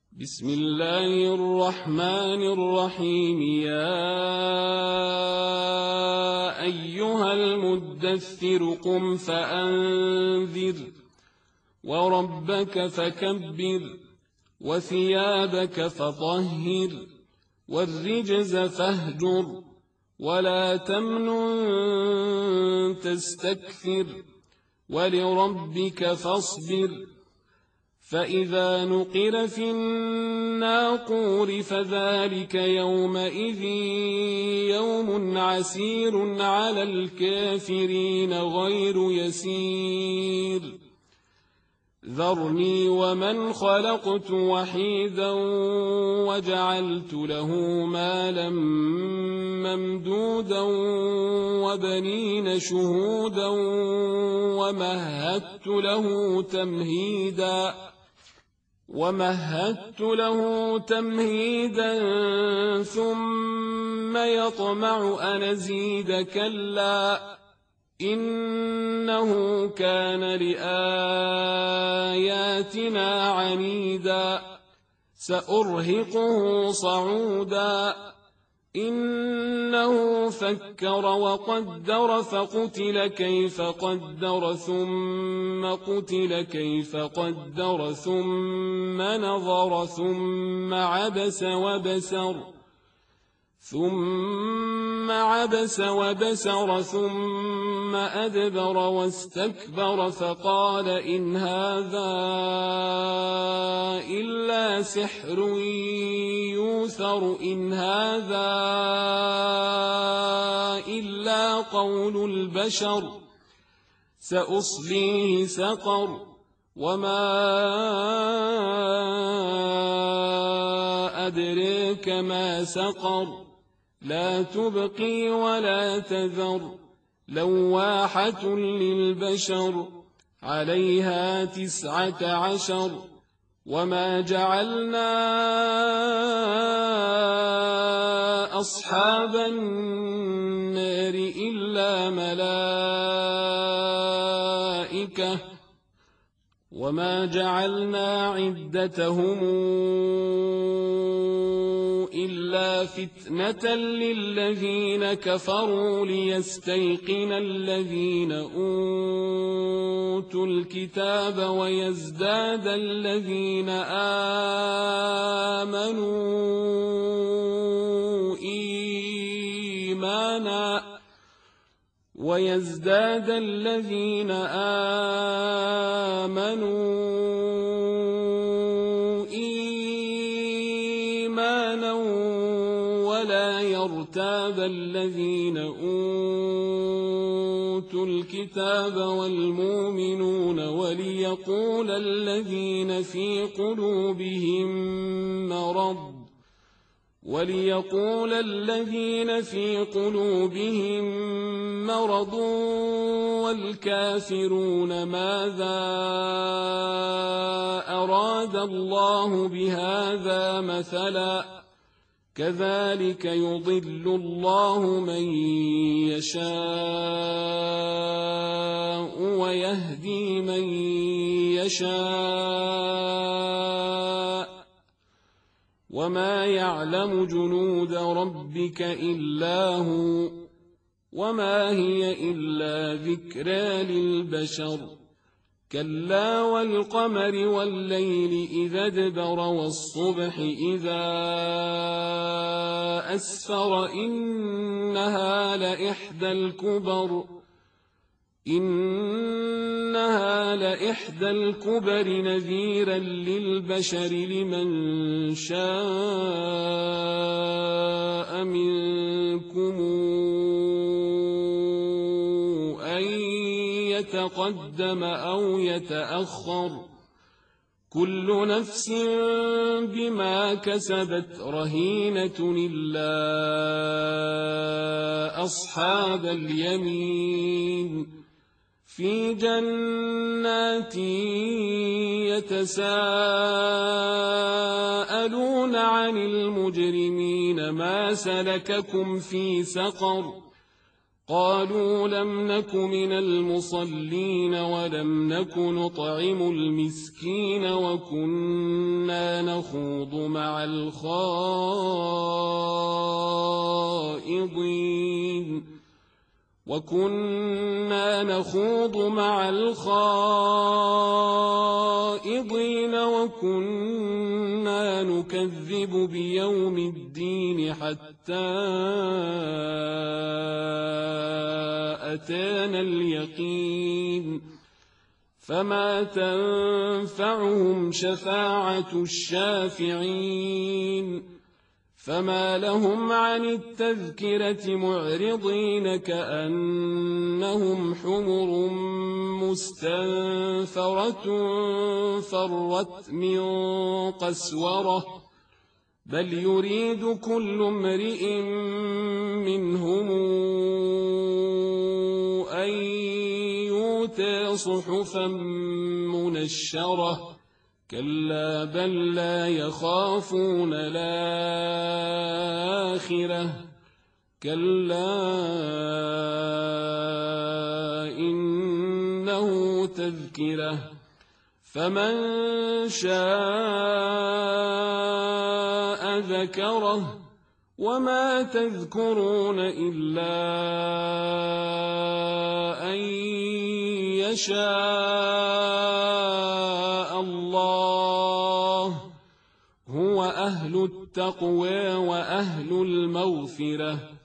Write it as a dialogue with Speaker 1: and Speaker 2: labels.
Speaker 1: بسم الله الرحمن الرحيم. يا أيها المدثر قم فأنذر وربك فكبر وثيابك فطهر والرجز فاهجر ولا تمنن تستكثر ولربك فاصبر. فإذا نقر في الناقور فذلك يومئذ يوم عسير على الكافرين غير يسير. ذرني ومن خلقت وحيدا وجعلت له مالا ممدودا وبنين شهودا ومهدت له تمهيدا ثم يطمع أن أزيد كلا إنه كان لآياتنا عنيدا سأرهقه صعودا إنه فكر وقدر فقتل كيف قدر ثم قتل كيف قدر ثم نظر ثم عبس وبسر ثم أدبر واستكبر فقال إن هذا إلا سحر يوثر إن هذا إلا قول البشر سأصليه سقر وما أدريك ما سقر لا تبقي ولا تذر لواحة للبشر عليها 19 وما جعلنا أصحاب النار إلا ملائكة وما جعلنا عدتهم إلا فتنة للذين كفروا ليستيقن الذين أوتوا الكتاب ويزداد الذين آمنوا إيمانا ولا يرتاب الذين أوتوا الكتاب والمؤمنون وليقول الذين في قلوبهم مرض والكافرون ماذا أراد الله بهذا مثلا كذلك يضل الله من يشاء ويهدي من يشاء وما يعلم جنود ربك إلا هو وما هي إلا ذكرى للبشر كلا والقمر والليل إذا ادبر والصبح إذا أسفر إنها لإحدى الكبر نذيرا للبشر لمن شاء منكم أن يتقدم أو يتأخر كل نفس بما كسبت رهينة إلا أصحاب اليمين في جنات يتساءلون عن المجرمين ما سلككم في سقر قالوا لم نك من المصلين ولم نك نطعم المسكين وكنا نخوض مع الخائضين وكنا نكذب بيوم الدين حتى أتانا اليقين فما تنفعهم شفاعة الشافعين فما لهم عن التذكرة معرضين كأنهم حمر مستنفرة فرت من قسورة بل يريد كل امرئ منهم أن يؤتى صحفا منشرة كلا بل لا يخافون الآخرة كلا إنه تذكرة فمن شاء ذكره وما تذكرون إلا أن يشاء الله هو أهل التقوى وأهل المغفرة